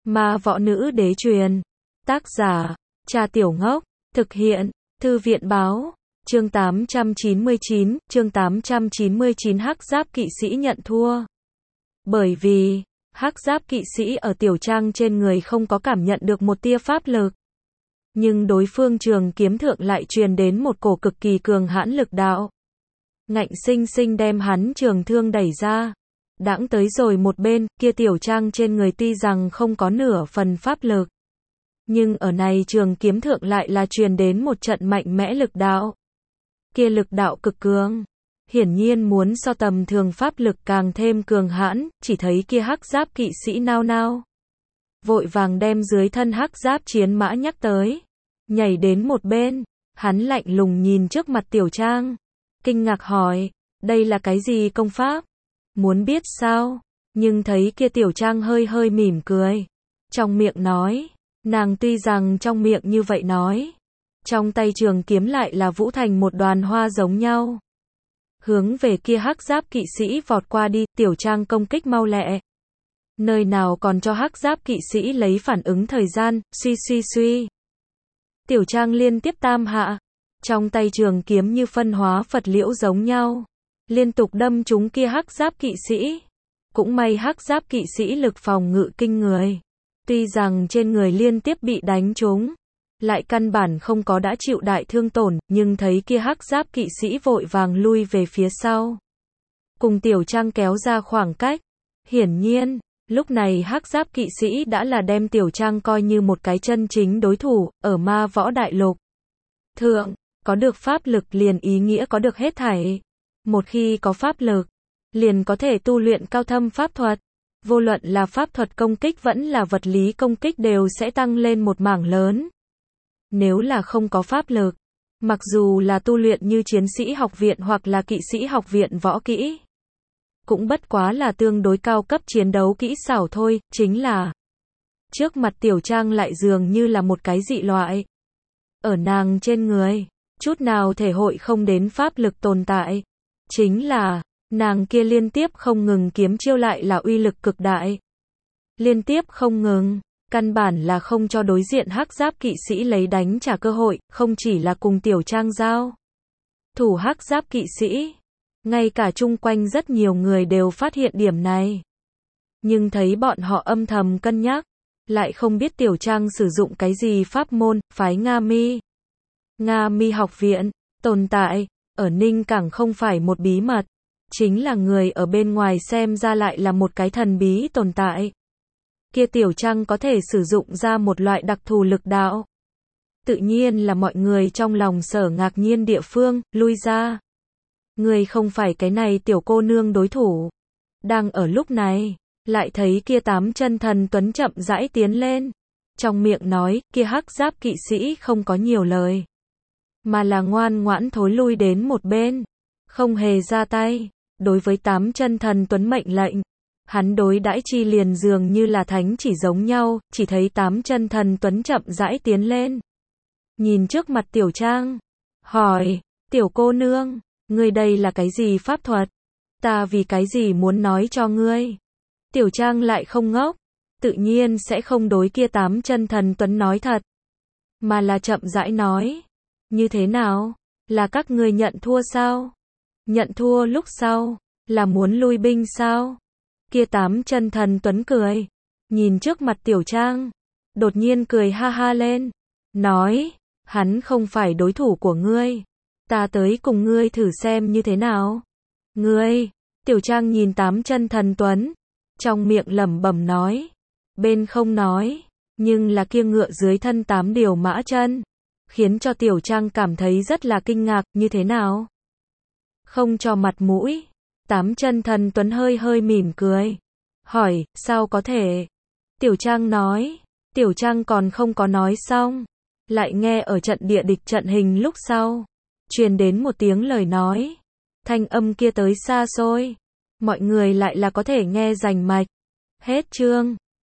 Ma võ nữ đế truyền. Tác giả, Cha Tiểu Ngốc. Thực hiện, Thư viện báo. Chương 899, Hắc Giáp kỵ sĩ nhận thua. Bởi vì, Hắc Giáp kỵ sĩ ở tiểu trang trên người không có cảm nhận được một tia pháp lực. Nhưng đối phương Trường Kiếm Thượng lại truyền đến một cổ cực kỳ cường hãn lực đạo. Ngạnh sinh sinh đem hắn trường thương đẩy ra. Đãng tới rồi một bên, kia tiểu trang trên người tuy rằng không có nửa phần pháp lực. Nhưng ở này Trường Kiếm Thượng lại là truyền đến một trận mạnh mẽ lực đạo. Kia lực đạo cực cường. Hiển nhiên muốn so tầm thường pháp lực càng thêm cường hãn, chỉ thấy kia Hắc Giáp kỵ sĩ nao nao. Vội vàng đem dưới thân Hắc Giáp chiến mã nhắc tới. Nhảy đến một bên, hắn lạnh lùng nhìn trước mặt tiểu trang. Kinh ngạc hỏi, đây là cái gì công pháp? Muốn biết sao? Nhưng thấy kia tiểu trang hơi hơi mỉm cười. Trong miệng nói, nàng tuy rằng trong miệng như vậy nói. Trong tay trường kiếm lại là vũ thành một đoàn hoa giống nhau. Hướng về kia Hắc Giáp kỵ sĩ vọt qua đi, tiểu trang công kích mau lẹ. Nơi nào còn cho Hắc Giáp kỵ sĩ lấy phản ứng thời gian, suy. Tiểu trang liên tiếp tam hạ. Trong tay trường kiếm như phân hóa Phật liễu giống nhau. Liên tục đâm trúng kia Hắc Giáp kỵ sĩ. Cũng may Hắc Giáp kỵ sĩ lực phòng ngự kinh người. Tuy rằng trên người liên tiếp bị đánh trúng. Lại căn bản không có đã chịu đại thương tổn, nhưng thấy kia Hắc Giáp kỵ sĩ vội vàng lui về phía sau. Cùng tiểu trang kéo ra khoảng cách. Hiển nhiên, lúc này Hắc Giáp kỵ sĩ đã là đem tiểu trang coi như một cái chân chính đối thủ, ở ma võ đại lục. Thượng, có được pháp lực liền ý nghĩa có được hết thảy. Một khi có pháp lực, liền có thể tu luyện cao thâm pháp thuật. Vô luận là pháp thuật công kích vẫn là vật lý công kích đều sẽ tăng lên một mảng lớn. Nếu là không có pháp lực, mặc dù là tu luyện như chiến sĩ học viện hoặc là kỵ sĩ học viện võ kỹ, cũng bất quá là tương đối cao cấp chiến đấu kỹ xảo thôi, chính là trước mặt tiểu trang lại dường như là một cái dị loại. Ở nàng trên người, chút nào thể hội không đến pháp lực tồn tại. Chính là, nàng kia liên tiếp không ngừng kiếm chiêu lại là uy lực cực đại. Liên tiếp không ngừng, căn bản là không cho đối diện Hắc Giáp kỵ sĩ lấy đánh trả cơ hội, không chỉ là cùng tiểu trang giao thủ Hắc Giáp kỵ sĩ. Ngay cả chung quanh rất nhiều người đều phát hiện điểm này. Nhưng thấy bọn họ âm thầm cân nhắc, lại không biết tiểu trang sử dụng cái gì pháp môn, phái Nga Mi. Nga Mi học viện, tồn tại, ở Ninh Cảng không phải một bí mật. Chính là người ở bên ngoài xem ra lại là một cái thần bí tồn tại. Kia tiểu trang có thể sử dụng ra một loại đặc thù lực đạo. Tự nhiên là mọi người trong lòng sở ngạc nhiên địa phương, lui ra. Người không phải cái này tiểu cô nương đối thủ. Đang ở lúc này, lại thấy kia 8 chân thần tuấn chậm rãi tiến lên. Trong miệng nói, kia Hắc Giáp kỵ sĩ không có nhiều lời. Mà là ngoan ngoãn thối lui đến một bên. Không hề ra tay. Đối với 8 chân thần tuấn mệnh lệnh. Hắn đối đãi chi liền dường như là thánh chỉ giống nhau, chỉ thấy 8 chân thần tuấn chậm rãi tiến lên. Nhìn trước mặt tiểu trang. Hỏi, tiểu cô nương, ngươi đây là cái gì pháp thuật? Ta vì cái gì muốn nói cho ngươi? Tiểu trang lại không ngốc. Tự nhiên sẽ không đối kia 8 chân thần tuấn nói thật. Mà là chậm rãi nói. Như thế nào? Là các ngươi nhận thua sao? Nhận thua lúc sau, là muốn lui binh sao? Kia 8 chân thần tuấn cười. Nhìn trước mặt tiểu trang. Đột nhiên cười ha ha lên. Nói, hắn không phải đối thủ của ngươi. Ta tới cùng ngươi thử xem như thế nào. Ngươi, tiểu trang nhìn 8 chân thần tuấn. Trong miệng lẩm bẩm nói. Bên không nói. Nhưng là kia ngựa dưới thân 8 điều mã chân. Khiến cho tiểu trang cảm thấy rất là kinh ngạc, như thế nào? Không cho mặt mũi. 8 chân thần tuấn hơi hơi mỉm cười. Hỏi, sao có thể? Tiểu trang nói. Tiểu trang còn không có nói xong. Lại nghe ở trận địa địch trận hình lúc sau. Truyền đến một tiếng lời nói. Thanh âm kia tới xa xôi. Mọi người lại là có thể nghe rành mạch. Hết chương.